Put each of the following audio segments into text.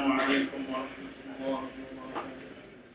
السلام عليكم ورحمة الله وبركاته.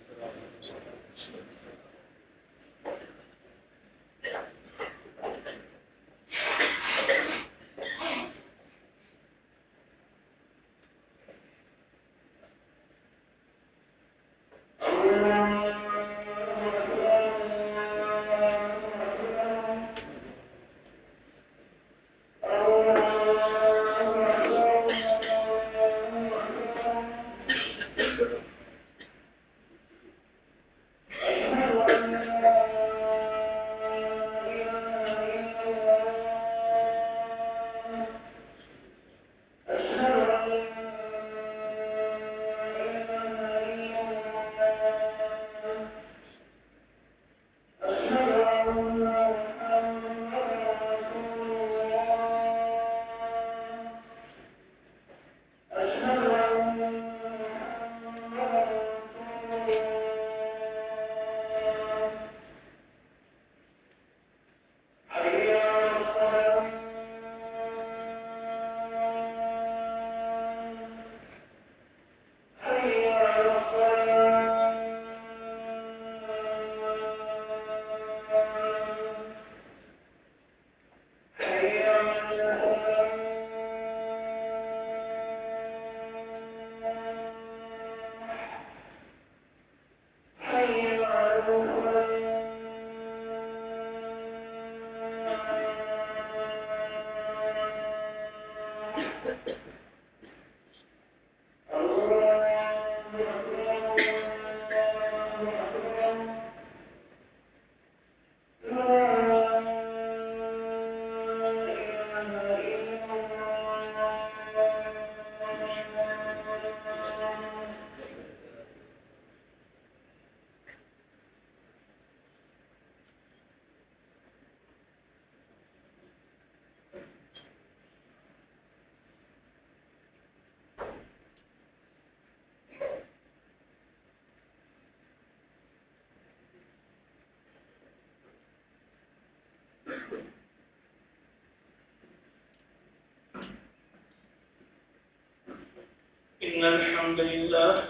إن الحمد لله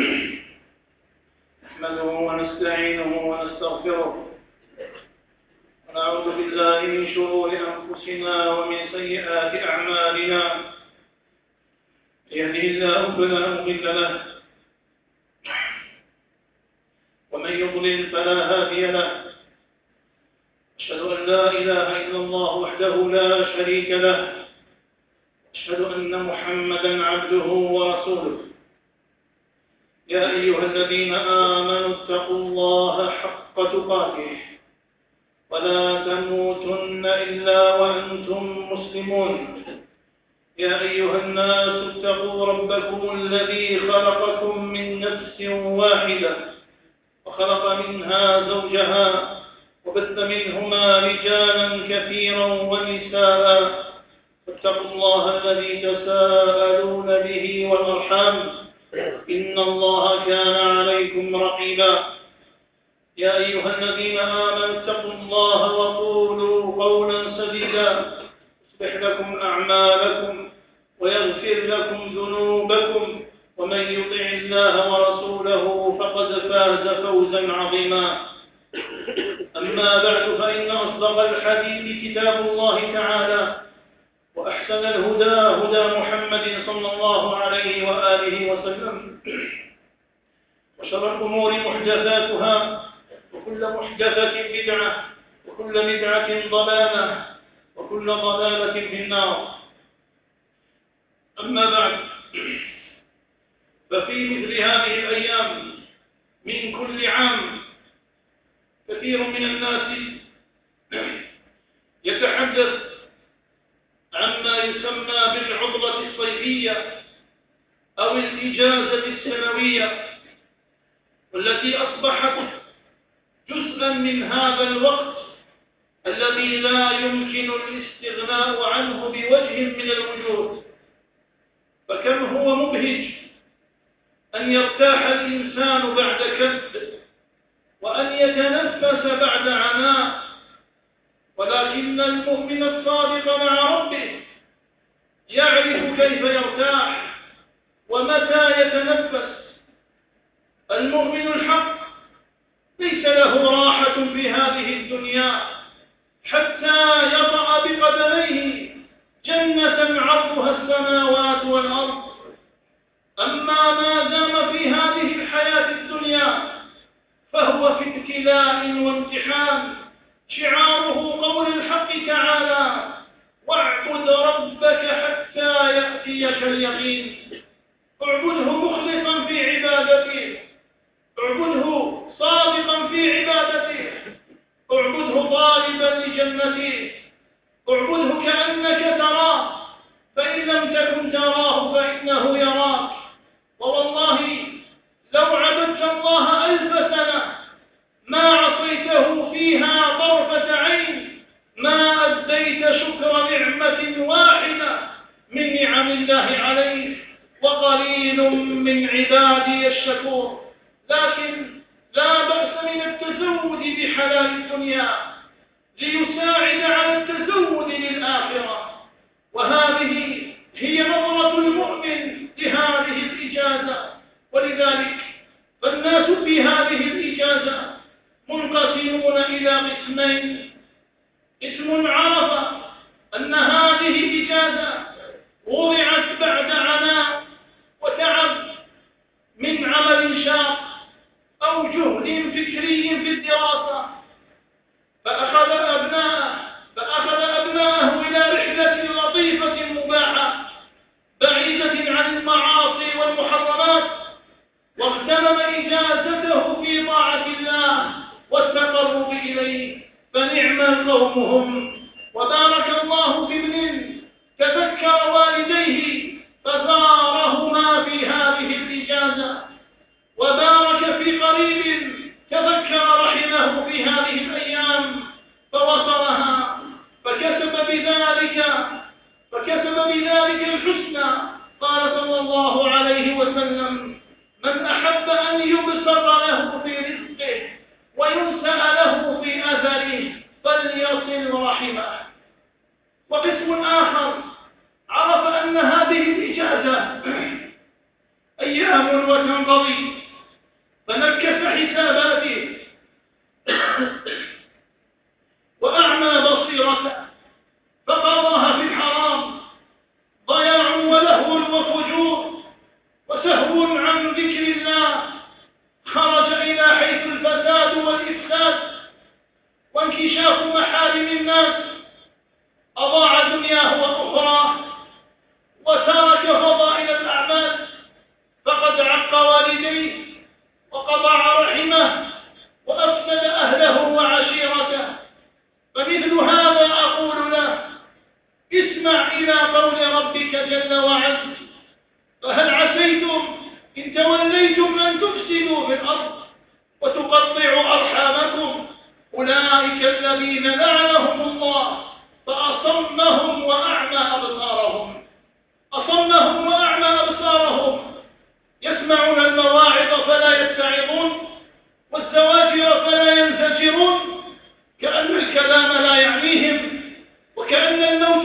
نحمده ونستعينه ونستغفره ونعوذ بالله من شرور أنفسنا ومن سيئات أعمالنا. يهده الله فلا مضل له ومن يضلل فلا هادي له. أشهد أن لا إله إلا الله وحده لا شريك له. أشهد أن محمدًا عبده ورسوله. يا أيها الذين آمنوا اتقوا الله حق تقاته ولا تموتن إلا وأنتم مسلمون. يا أيها الناس اتقوا ربكم الذي خلقكم من نفس واحدة وخلق منها زوجها وبث منهما رجالا كثيرا ونساء. واتقوا الله الذي تساءلون به والأرحام إن الله كان عليكم رقيبا. يا أيها الذين آمنوا اتقوا الله وقولوا قولا سديدا يصلح لكم أعمالكم ويغفر لكم ذنوبكم ومن يطع الله ورسوله فقد فاز فوزا عظيما. أما بعد فإن أصدق الحديث كتاب الله تعالى وأحسن الهدى هدى محمد صلى الله عليه وآله وسلم وشر الأمور محدثاتها وكل محدثة بدعة وكل بدعة ضلالة وكل ضلالة في النار. أما بعد، ففي مثل هذه الأيام من كل عام كثير من الناس يتحدث عما يسمى بالعطلة الصيفية أو الإجازة السنوية، والتي أصبحت جزءا من هذا الوقت الذي لا يمكن الاستغناء عنه بوجه من الوجوه. فكم هو مبهج أن يرتاح الإنسان بعد كد وأن يتنفس بعد عناء، ولكن المؤمن الصادق مع ربه يعرف كيف يرتاح ومتى يتنفس. المؤمن الحق ليس له راحة في هذه الدنيا حتى يطأ بقدميه جنة عرضها السماوات والأرض. أما ما دام في هذه الحياة الدنيا فهو في ابتلاء وامتحان. شعاره قول الحق تعالى: واعبد ربك حتى يأتيك اليقين. اعبده مخلصا في عبادته، اعبده صادقا في عبادته، اعبده طالبا لجنته، اعبده كأنك تراه، فإن لم تكن تراه فإنه يراك. ووالله لو عبدت الله 1000 سنة ما عصيته فيها طرفة عين، ما أديت شكر نعمة واحدة من نعم الله عليك، وقليل من عبادي الشكور. لكن لا بأس من التزود بحلال الدنيا ليساعد على التزود للآخرة، وهذه هي نظرة المؤمن لهذه الإجازة. ولذلك فالناس في هذه الإجازة منقسمون إلى قسمين: قسم عرف أن هذه إجازة وضعت بعد عناء وتعب من عمل شاق أو جهد فكري في الدراسة، فأخذ أبناءه إلى رحلة لطيفة مباحة بعيدة عن المعاصي والمحرمات، واغتنم إجازته في طاعة الله والتقرب إليه، فنعم القوم هم. وبارك الله في ابن تذكر والديه فزارهما في هذه الإجازة، وبارك في قريب تذكر رحمه في هذه الأيام فوصلها، فكسب بذلك الحسنى. قال صلى الله عليه وسلم: من أحب أن يبسط له في رزقه وينسأ له في أثره فليصل رحمه. وقسم آخر عرف أن هذه الإجازة أيام وتنقضي، فنكس حساباته وأعمى بصيرته فقضاها في الحرام، ضياع ولهو وفجور وسهو عن ذكر الله، خرج إلى حيث الفساد والإفساد وانكشاف محارم الناس، أضاع دنياه وأخراه وترك فضائل الأعمال، فقد عق والديه وقطع رحمه وأفسد أهله وعشيرته. فمثل هذا أقول له: اسمع إلى قول ربك جل وعز: فهل عسيتم إن توليتم أن تفسدوا في الأرض وتقطعوا أرحامكم؟ أولئك الذين لعنهم الله فأصمهم وأعمى أبصارهم. يسمعون المواعظ فلا يتعظون، والزواجر فلا ينزجرون، كأن الكلام لا يعنيهم، وكأن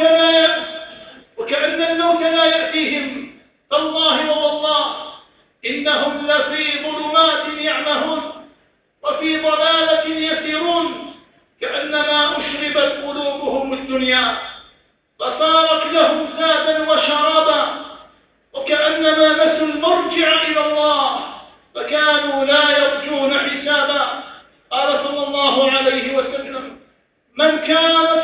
الموت لا يأتيهم. تالله ووالله إنهم لفي ظلمات يعمهون وفي ضلالة يسيرون، كأنما أشربت قلوبهم الدنيا فصارت لهم زادا وشرابا، وكأنما نسوا المرجع إلى الله فكانوا لا يرجون حسابا. قال صلى الله عليه وسلم: من كانت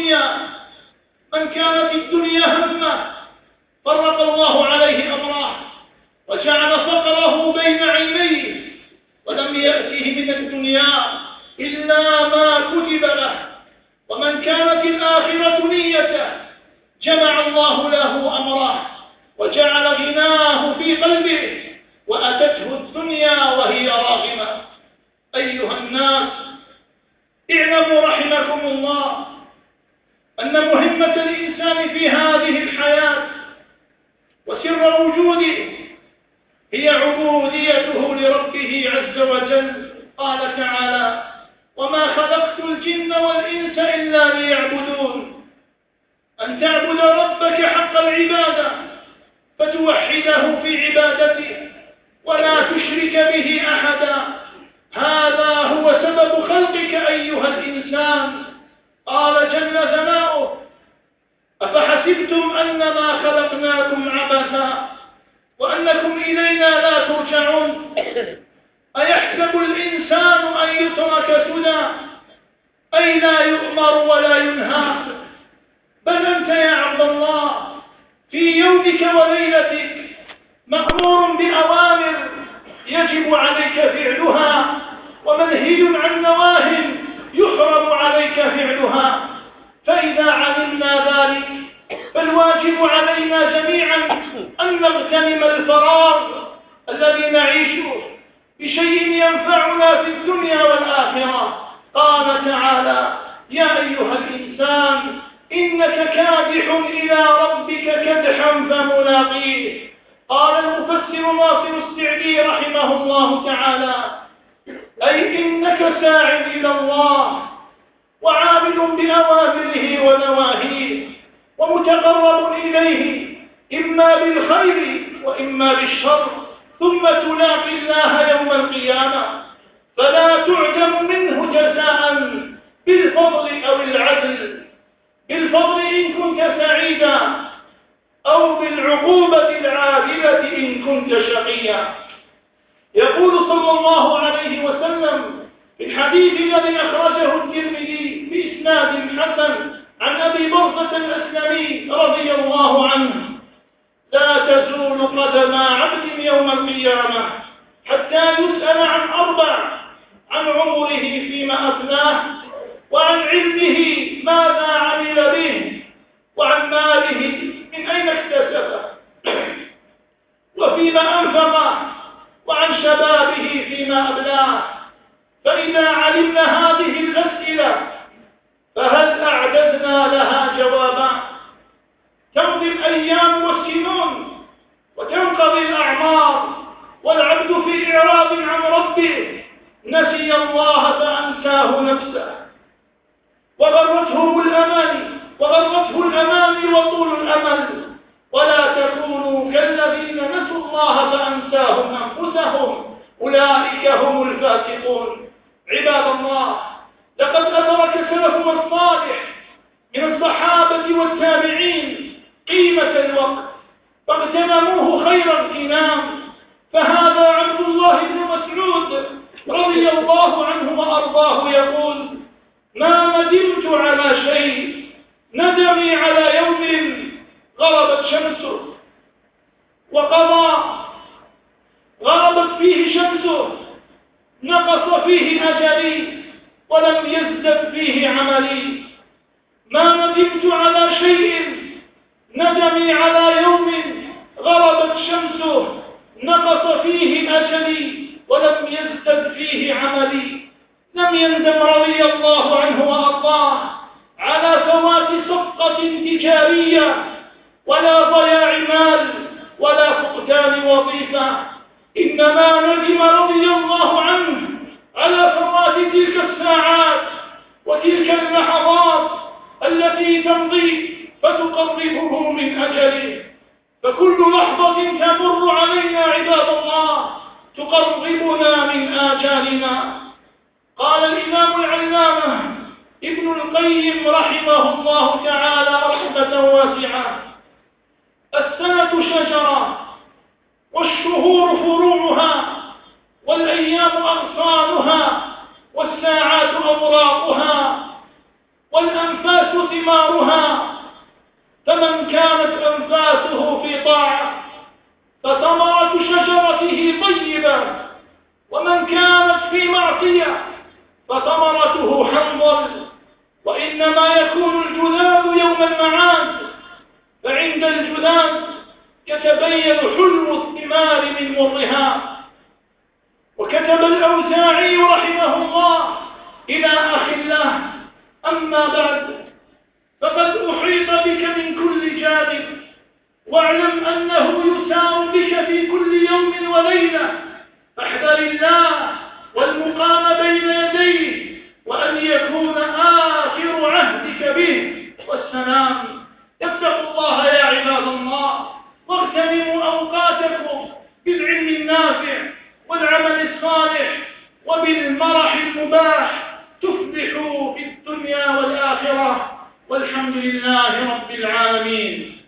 الدنيا همه فرق الله عليه أمره وجعل فقره بين عينيه، ولم يأته من الدنيا إلا ما كتب له. ومن كانت الآخرة نيته جمع الله له أمره وجعل غناه في قلبه، وأتته الدنيا وهي راغمة. أيها الناس، اعلموا رحمكم الله أن مهمة الإنسان في هذه الحياة وسر وجوده هي عبوديته لربه عز وجل. قال تعالى: وما خلقت الجن والإنس إلا ليعبدون. أن تعبد ربك حق العبادة فتوحده في عبادته ولا تشرك به أحدا. هذا هو سبب خلقك أيها الإنسان. قال جل ثناؤه: أفحسبتم أنما خلقناكم عبثا وأنكم إلينا لا ترجعون أيحسب الإنسان أن يترك سدى أي لا يؤمر ولا ينهى؟ بل أنت يا عبد الله في يومك وليلتك مأمور بأوامر يجب عليك فعلها ومنهي عن نواه يحرم عليك فعلها. فإذا علمنا ذلك فالواجب علينا جميعا أن نغتنم الفراغ الذي نعيشه بشيء ينفعنا في الدنيا والآخرة. قال تعالى: يا أيها الإنسان إنك كادح إلى ربك كدحا فملاقيه. قال المفسر ناصر السعدي رحمه الله تعالى: أي إنك ساع إلى الله وعامل بأوامره ونواهيه ومتقرب إليه إما بالخير وإما بالشر، ثم تلاقي الله يوم القيامة فلا تعدم منه جزاء بالفضل أو العدل، بالفضل إن كنت سعيدا أو بالعقوبة العادلة إن كنت شقيا. يقول صلى الله عليه وسلم في الحديث الذي أخرجه الترمذي بإسناد حسن عن أبي برزة الأسلمي رضي الله عنه: لا تزول قدم عبد يوم القيامة حتى يسأل عن أربع: عن عمره فيما أفناه، وعن علمه ماذا عمل به، وعن ماله من أين اكتسبه، وفيما أنفقه، وعن شبابه فيما أبلاه. فإذا علمنا هذه الأسئلة فهل أعددنا لها جوابا؟ تمضي الأيام والسنون وتنقضي الأعمار والعبد في إعراض عن ربه نسي الله فأنساه نفسه وغرته الأماني وطول الأمل. ولا تكونوا كالذين نسوا الله فأنساهم أنفسهم أولئك هم الفاسقون. عباد الله، لقد أدرك سلفنا الصالح من الصحابة والتابعين قيمة الوقت فاغتنموه خير اغتنام. فهذا عبد الله بن مسعود رضي الله عنه وأرضاه يقول: ما ندمت على شيء ندمي على يوم غربت شمسه وقضى غربت فيه شمسه نقص فيه أجلي ولم يزدد فيه عملي. ما ندمت على شيء ندمي على يوم غربت شمسه نقص فيه أجلي ولم يزدد فيه عملي. لم يندم رضي الله عنه وأرضاه على فوات صفقة تجارية ولا ضياع مال ولا فقدان وظيفة، إنما ندم رضي الله عنه على فوات تلك الساعات وتلك اللحظات التي تمضي فتقربه من أجله. فكل لحظة تمر علينا عباد الله تقربنا من آجالنا. قال الإمام العلامة ابن القيم رحمه الله تعالى رحمة واسعة: السنة شجرة والشهور فروعها والأيام أغصانها والساعات أوراقها والأنفاس ثمارها. فمن كانت أنفاسه في طاعة فثمرة شجرته طيبة، ومن كانت في معصية فثمرته حنظل. وإنما يكون الجذاذ يوم المعاد، فعند الجذاذ يتبين حلو الثمار من مرها. وكتب الأوزاعي رحمه الله إلى أخي الله: أما بعد، فقد أحيط بك من كل جانب، واعلم أنه يسار بك في كل يوم وليلة، فاحذر الله والمقام بين يديه، وأن يكون آخر عهدك به والسلام. اتقوا الله يا عباد الله واغتنموا المرح المباح تفلحوا في الدنيا والآخرة، والحمد لله رب العالمين.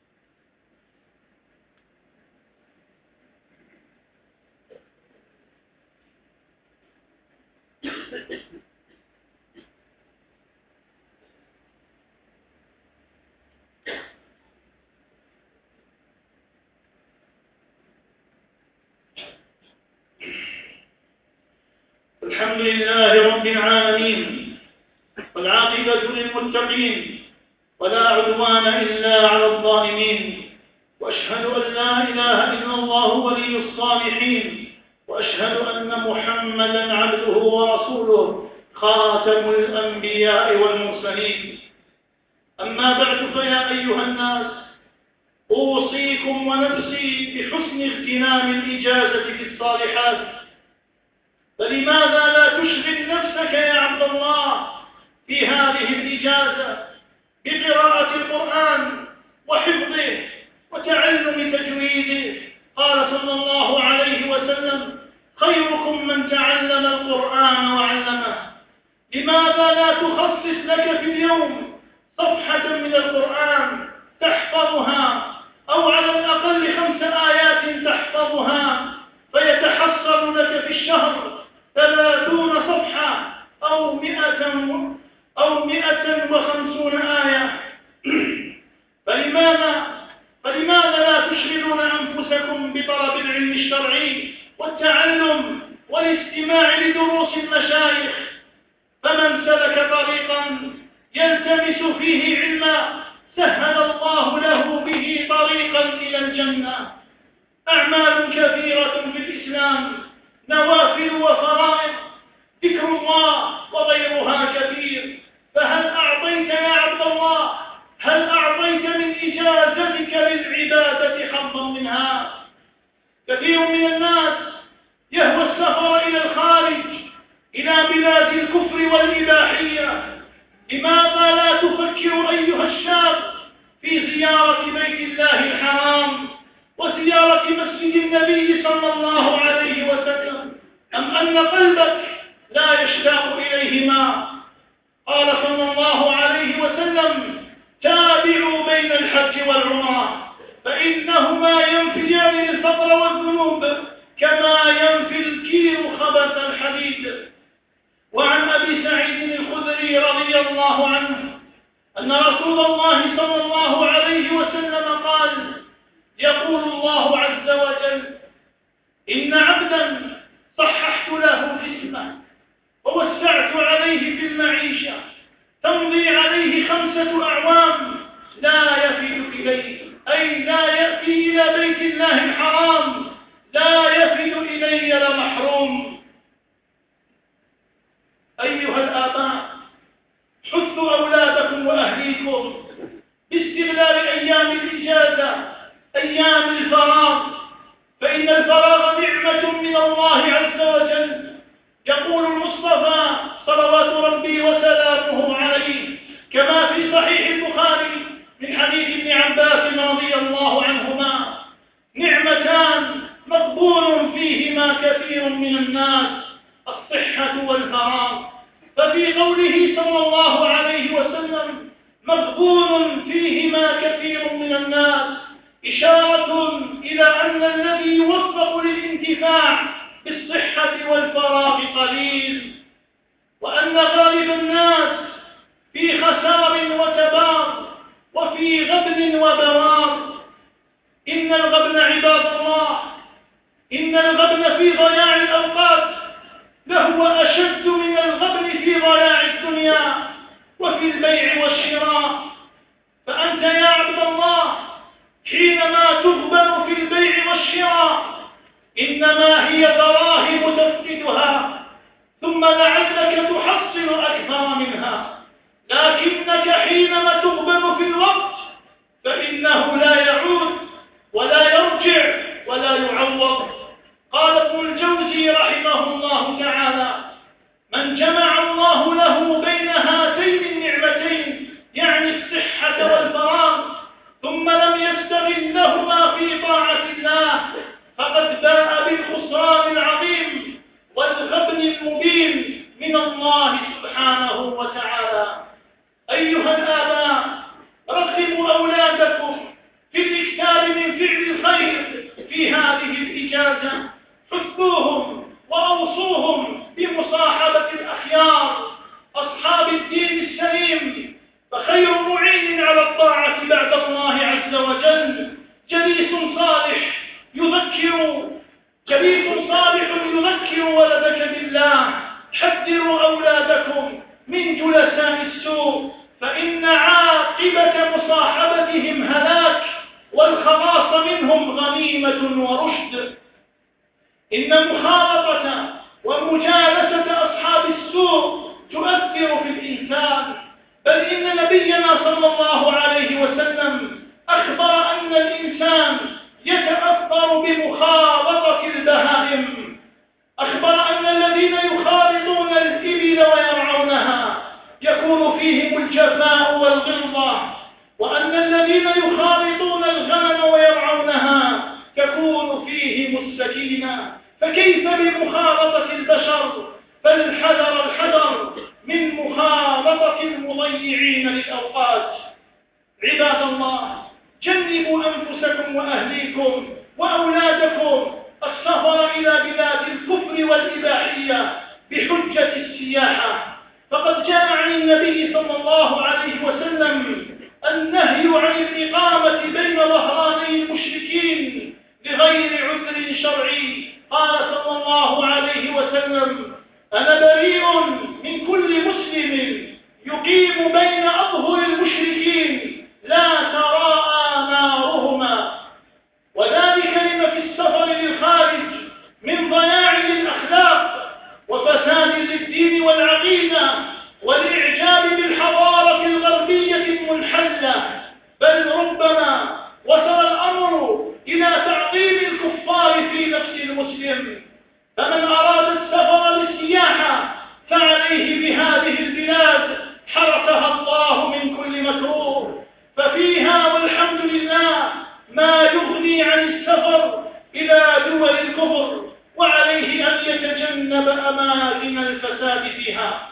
الحمد لله رب العالمين، والعاقبة للمتقين، ولا عدوان إلا على الظالمين، وأشهد أن لا إله إلا الله ولي الصالحين، وأشهد أن محمدا عبده ورسوله خاتم الأنبياء والمرسلين. أما بعد، فيا أيها الناس، أوصيكم ونفسي بحسن اغتنام الإجازة في الصالحات. فلماذا لا تشغل نفسك يا عبد الله في هذه الإجازة بقراءة القرآن وحفظه وتعلم تجويده؟ قال صلى الله عليه وسلم: خيركم من تعلم القرآن وعلمه. لماذا لا تخصص لك في اليوم صفحة من القرآن تحفظها، أو على الأقل 5 آيات تحفظها، فيتحصل لك في الشهر 30 صفحة أو 150 آية. فلماذا لا تشغلون أنفسكم بطلب العلم الشرعي والتعلم والاستماع لدروس المشايخ؟ فمن سلك طريقا يلتمس فيه علما سهل الله له به طريقا إلى الجنة. أعمال كثيرة في الإسلام، نوافل وفرائض، ذكر الله وغيرها كثير. فهل أعطيت يا عبد الله، هل أعطيت من إجازتك للعبادة حظا منها؟ كثير من الناس يهوى السفر إلى الخارج، إلى بلاد الكفر والإباحية. لماذا لا تفكر أيها الشاب في زيارة بيت الله الحرام وزيارة مسجد النبي صلى الله عليه وسلم؟ أم أن قلبك لا يشتاق إليهما؟ قال صلى الله عليه وسلم: تابعوا بين الحج والعمرة، فإنهما ينفيان الفقر والذنوب كما ينفي الكير خبث الحديد. وعن أبي سعيد الخدري رضي الله عنه أن رسول الله صلى الله عليه وسلم قال: يقول الله عز وجل: إن عبدا صححت له جسمه ووسعت عليه في المعيشة، تمضي عليه 5 أعوام لا يفد إليه، أي لا يأتي إلى بيت الله الحرام، لا يفد إلي لمحروم. أيها الآباء، حثوا أولادكم وأهليكم باستغلال أيام الإجازة، أيام الفراغ، فإن الفراغ نعمة من الله عز وجل. يقول المصطفى صلوات ربي وسلامه عليه كما في صحيح البخاري من حديث ابن عباس رضي الله عنهما: نعمتان مقبول فيهما كثير من الناس، الصحة والفراغ. ففي قوله صلى الله عليه وسلم: مقبول فيهما كثير من الناس، إشارة إلى أن الذي يوفق للانتفاع بالصحة والفراغ قليل، وأن غالب الناس في خسار وتبار وفي غبن وبوار. إن الغبن عباد الله، إن الغبن في ضياع الأوقات لهو أشد من الغبن في ضياع الدنيا وفي البيع والشراء. فأنت يا عبد الله حينما تغبن في البيع والشراء إنما هي دراهم تفقدها، ثم لعلك تحصل أكثر منها. لكنك حينما تغبن في الوقت فإنه لا يعود ولا يرجع ولا يعوض. قال ابن الجوزي رحمه الله تعالى: من جمع الله له بين هاتين النعمتين، يعني الصحة والفراغ، ثم لم يستغلهما في طاعة الله، فقد باء بالخسران العظيم والغبن المبين حكيمة ورشد. إن مخالطة ومجالسة أصحاب السوء تؤثر في الإنسان، بل إن نبينا صلى الله عليه وسلم أخبر أن الإنسان يتأثر بمخالطة البهائم. أخبر أن الذين يخالطون الإبل ويرعونها يكون فيهم الجفاء والغلظة، وأن الذين يخالطون الغنم ويرعونها تكون فيهم السكينة. فكيف بمخالطة البشر؟ فالحذر الحذر من مخالطة المضيعين للأوقات. عباد الله، جنبوا أنفسكم وأهليكم وأولادكم السفر إلى بلاد الكفر والإباحية بحجة السياحة، فقد جاء عن النبي صلى الله عليه وسلم النهي عن الإقامة بين ظهراني المشركين لغير عذر شرعي. قال صلى الله عليه وسلم: أنا بريء من كل مسلم يقيم بين أظهر المشركين لا تراءى نارهما. وذلك لما في السفر للخارج من ضياع للأخلاق وفساد للدين والعقيدة والإعجاب بالحضارة الغربية المنحلة، بل ربما وصل الأمر إلى تعظيم الكفار في نفس المسلم. فمن أراد السفر للسياحة فعليه بهذه البلاد حرسها الله من كل مكروه، ففيها والحمد لله ما يغني عن السفر إلى دول الكفر، وعليه أن يتجنب أماكن الفساد فيها.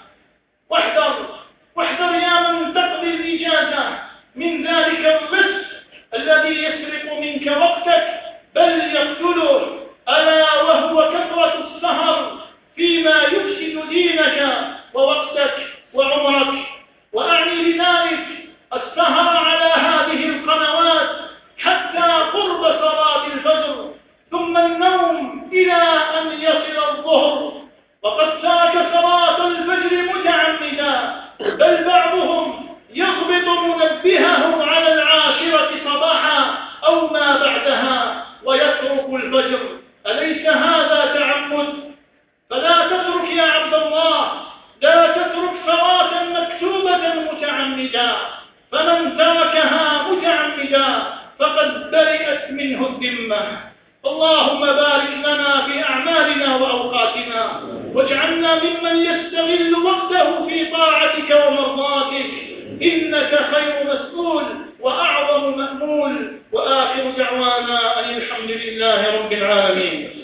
واحذر يا من تقضي الإجازة من ذلك اللص الذي يسرق منك وقتك بل يقتله، ألا وهو كثرة السهر فيما يفسد دينك ووقتك وعمرك. وأعني بذلك السهر على هذه القنوات حتى قرب صلاة الفجر، ثم النوم إلى أن يصل الظهر، وقد ترك صلاة الفجر متعمدا، بل بعضهم يضبط منبهه على 10 صباحا أو ما بعدها ويترك الفجر. أليس هذا تعمد؟ فلا تترك يا عبد الله، لا تترك صلاة مكتوبة متعمدا، فمن تركها متعمدا فقد برئت منه الذمة. اللهم بارك لنا في أعمالنا وأوقاتنا، واجعلنا ممن يستغل وقته في طاعتك ومرضاتك، إنك خير مسؤول وأعظم مأمول. وآخر دعوانا أن الحمد لله رب العالمين.